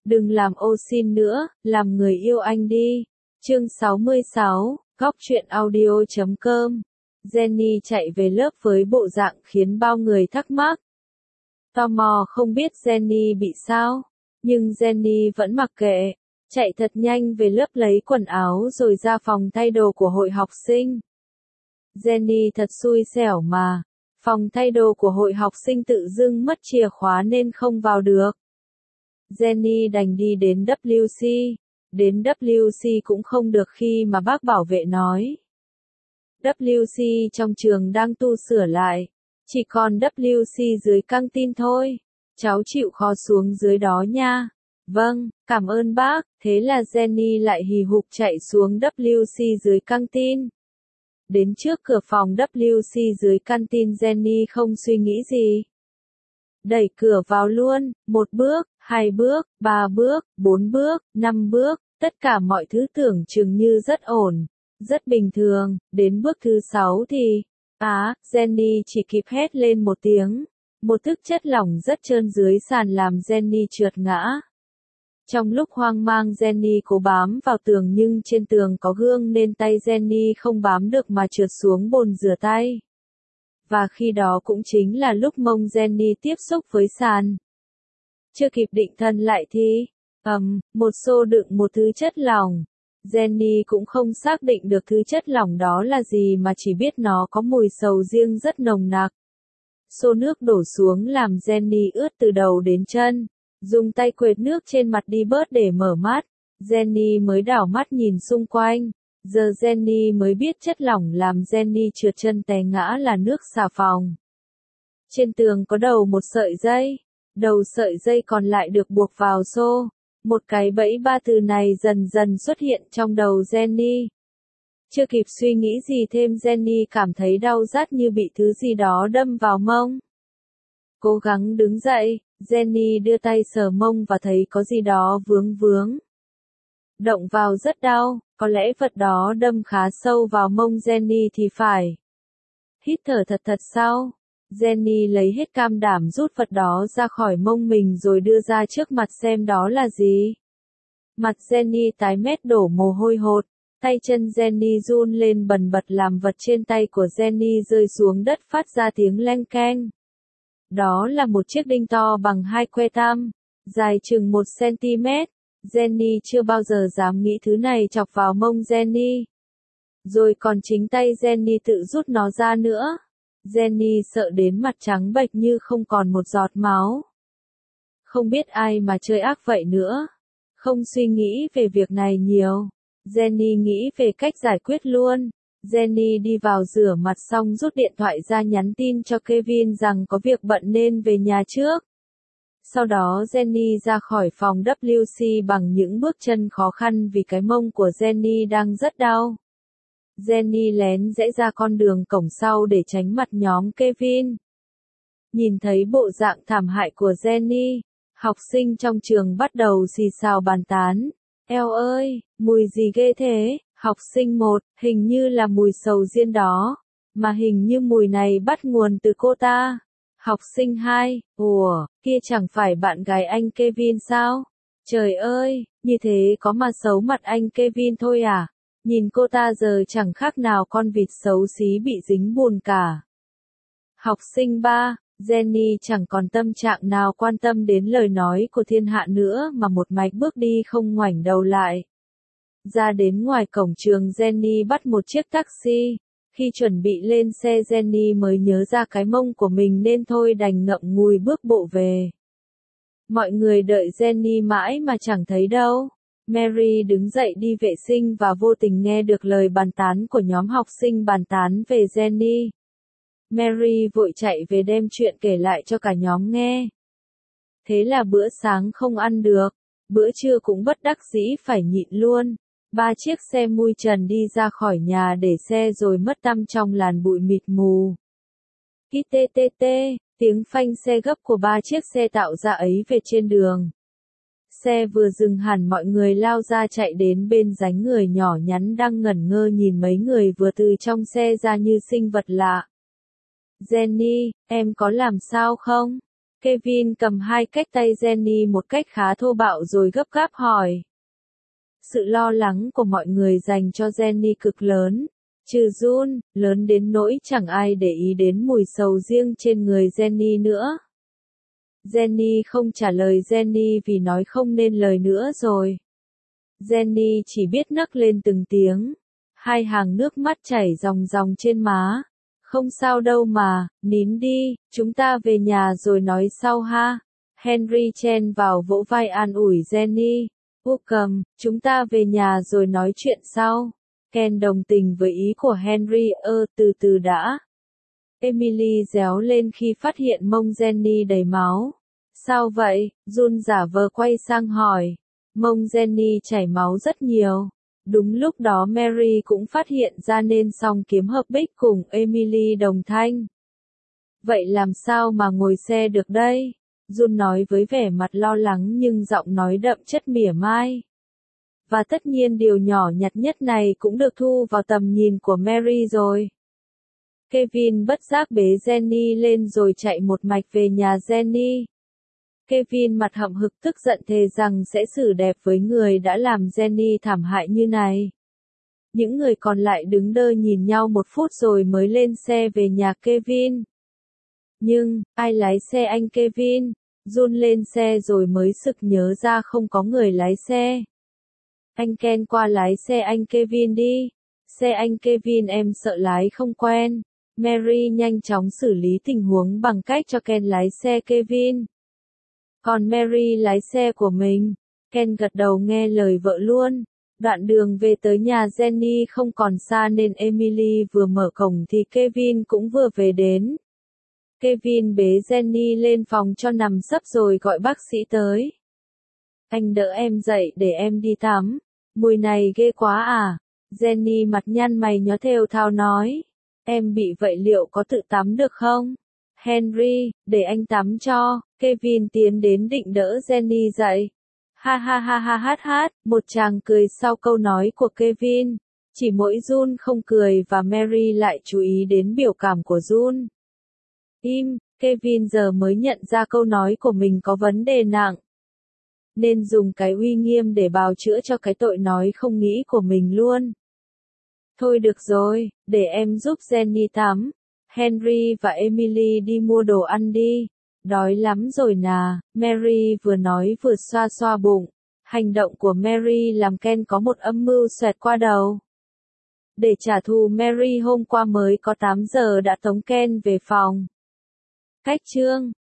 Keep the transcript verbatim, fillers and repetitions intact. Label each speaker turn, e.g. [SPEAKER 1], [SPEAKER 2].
[SPEAKER 1] Đừng làm ô xin nữa, làm người yêu anh đi. Chương sáu mươi sáu, góc truyện audio chấm com. Jenny chạy về lớp với bộ dạng khiến bao người thắc mắc. Tò mò không biết Jenny bị sao, nhưng Jenny vẫn mặc kệ, chạy thật nhanh về lớp lấy quần áo rồi ra phòng thay đồ của hội học sinh. Jenny thật xui xẻo mà, phòng thay đồ của hội học sinh tự dưng mất chìa khóa nên không vào được. Jenny đành đi đến W C, đến W C cũng không được khi mà bác bảo vệ nói. W C trong trường đang tu sửa lại, chỉ còn W C dưới căng tin thôi, cháu chịu khó xuống dưới đó nha. Vâng, cảm ơn bác. Thế là Jenny lại hì hục chạy xuống W C dưới căng tin. Đến trước cửa phòng W C dưới căng tin, Jenny không suy nghĩ gì. Đẩy cửa vào luôn, một bước, hai bước, ba bước, bốn bước, năm bước, tất cả mọi thứ tưởng chừng như rất ổn, rất bình thường, đến bước thứ sáu thì, á, à, Jenny chỉ kịp hét lên một tiếng, một thức chất lỏng rất trơn dưới sàn làm Jenny trượt ngã. Trong lúc hoang mang Jenny cố bám vào tường nhưng trên tường có gương nên tay Jenny không bám được mà trượt xuống bồn rửa tay. Và khi đó cũng chính là lúc mông Jenny tiếp xúc với sàn. Chưa kịp định thần lại thì, ầm, um, một xô đựng một thứ chất lỏng. Jenny cũng không xác định được thứ chất lỏng đó là gì mà chỉ biết nó có mùi sầu riêng rất nồng nặc. Xô nước đổ xuống làm Jenny ướt từ đầu đến chân. Dùng tay quệt nước trên mặt đi bớt để mở mắt. Jenny mới đảo mắt nhìn xung quanh. Giờ Jenny mới biết chất lỏng làm Jenny trượt chân té ngã là nước xà phòng. Trên tường có đầu một sợi dây. Đầu sợi dây còn lại được buộc vào xô. Một cái bẫy ba từ này dần dần xuất hiện trong đầu Jenny. Chưa kịp suy nghĩ gì thêm Jenny cảm thấy đau rát như bị thứ gì đó đâm vào mông. Cố gắng đứng dậy, Jenny đưa tay sờ mông và thấy có gì đó vướng vướng. Động vào rất đau, có lẽ vật đó đâm khá sâu vào mông Jenny thì phải. Hít thở thật thật sau. Jenny lấy hết can đảm rút vật đó ra khỏi mông mình rồi đưa ra trước mặt xem đó là gì. Mặt Jenny tái mét đổ mồ hôi hột, tay chân Jenny run lên bần bật làm vật trên tay của Jenny rơi xuống đất phát ra tiếng leng keng. Đó là một chiếc đinh to bằng hai que tam, dài chừng một xăng-ti-mét. Jenny chưa bao giờ dám nghĩ thứ này chọc vào mông Jenny. Rồi còn chính tay Jenny tự rút nó ra nữa. Jenny sợ đến mặt trắng bệch như không còn một giọt máu. Không biết ai mà chơi ác vậy nữa. Không suy nghĩ về việc này nhiều. Jenny nghĩ về cách giải quyết luôn. Jenny đi vào rửa mặt xong rút điện thoại ra nhắn tin cho Kevin rằng có việc bận nên về nhà trước. Sau đó Jenny ra khỏi phòng W C bằng những bước chân khó khăn vì cái mông của Jenny đang rất đau. Jenny lén rẽ ra con đường cổng sau để tránh mặt nhóm Kevin. Nhìn thấy bộ dạng thảm hại của Jenny, học sinh trong trường bắt đầu xì xào bàn tán. Eo ơi, mùi gì ghê thế? Học sinh một, hình như là mùi sầu riêng đó, mà hình như mùi này bắt nguồn từ cô ta. Học sinh hai, ủa, kia chẳng phải bạn gái anh Kevin sao? Trời ơi, như thế có mà xấu mặt anh Kevin thôi à? Nhìn cô ta giờ chẳng khác nào con vịt xấu xí bị dính bùn cả. Học sinh ba, Jenny chẳng còn tâm trạng nào quan tâm đến lời nói của thiên hạ nữa mà một mạch bước đi không ngoảnh đầu lại. Ra đến ngoài cổng trường Jenny bắt một chiếc taxi. Khi chuẩn bị lên xe Jenny mới nhớ ra cái mông của mình nên thôi đành ngậm ngùi bước bộ về. Mọi người đợi Jenny mãi mà chẳng thấy đâu. Mary đứng dậy đi vệ sinh và vô tình nghe được lời bàn tán của nhóm học sinh bàn tán về Jenny. Mary vội chạy về đem chuyện kể lại cho cả nhóm nghe. Thế là bữa sáng không ăn được, bữa trưa cũng bất đắc dĩ phải nhịn luôn. Ba chiếc xe mui trần đi ra khỏi nhà để xe rồi mất tăm trong làn bụi mịt mù. Kít tê tê tê, tiếng phanh xe gấp của ba chiếc xe tạo ra ấy về trên đường. Xe vừa dừng hẳn mọi người lao ra chạy đến bên dánh người nhỏ nhắn đang ngẩn ngơ nhìn mấy người vừa từ trong xe ra như sinh vật lạ. Jenny, em có làm sao không? Kevin cầm hai cách tay Jenny một cách khá thô bạo rồi gấp gáp hỏi. Sự lo lắng của mọi người dành cho Jenny cực lớn, trừ Jun, lớn đến nỗi chẳng ai để ý đến mùi sầu riêng trên người Jenny nữa. Jenny không trả lời Jenny vì nói không nên lời nữa rồi. Jenny chỉ biết nấc lên từng tiếng. Hai hàng nước mắt chảy ròng ròng trên má. Không sao đâu mà, nín đi, chúng ta về nhà rồi nói sau ha. Henry chen vào vỗ vai an ủi Jenny. Wickham, chúng ta về nhà rồi nói chuyện sau. Ken đồng tình với ý của Henry, ơ, từ từ đã. Emily réo lên khi phát hiện mông Jenny đầy máu. Sao vậy? Jun giả vờ quay sang hỏi. Mông Jenny chảy máu rất nhiều. Đúng lúc đó Mary cũng phát hiện ra nên song kiếm hợp bích cùng Emily đồng thanh. Vậy làm sao mà ngồi xe được đây? Jun nói với vẻ mặt lo lắng nhưng giọng nói đậm chất mỉa mai. Và tất nhiên điều nhỏ nhặt nhất này cũng được thu vào tầm nhìn của Mary rồi. Kevin bất giác bế Jenny lên rồi chạy một mạch về nhà Jenny. Kevin mặt hậm hực tức giận thề rằng sẽ xử đẹp với người đã làm Jenny thảm hại như này. Những người còn lại đứng đơ nhìn nhau một phút rồi mới lên xe về nhà Kevin. Nhưng, ai lái xe anh Kevin? Jun lên xe rồi mới sực nhớ ra không có người lái xe. Anh Ken qua lái xe anh Kevin đi. Xe anh Kevin em sợ lái không quen. Mary nhanh chóng xử lý tình huống bằng cách cho Ken lái xe Kevin. Còn Mary lái xe của mình. Ken gật đầu nghe lời vợ luôn. Đoạn đường về tới nhà Jenny không còn xa nên Emily vừa mở cổng thì Kevin cũng vừa về đến. Kevin bế Jenny lên phòng cho nằm sấp rồi gọi bác sĩ tới. Anh đỡ em dậy để em đi tắm. Mùi này ghê quá à? Jenny mặt nhăn mày nhó thều thào nói. Em bị vậy liệu có tự tắm được không? Henry, để anh tắm cho. Kevin tiến đến định đỡ Jenny dậy. Ha ha ha ha hát hát, một chàng cười sau câu nói của Kevin. Chỉ mỗi Jun không cười và Mary lại chú ý đến biểu cảm của Jun. Im, Kevin giờ mới nhận ra câu nói của mình có vấn đề nặng. Nên dùng cái uy nghiêm để bào chữa cho cái tội nói không nghĩ của mình luôn. Thôi được rồi, để em giúp Jenny tắm. Henry và Emily đi mua đồ ăn đi. Đói lắm rồi nà, Mary vừa nói vừa xoa xoa bụng. Hành động của Mary làm Ken có một âm mưu xoẹt qua đầu. Để trả thù Mary hôm qua mới có tám giờ đã tống Ken về phòng. Cách chương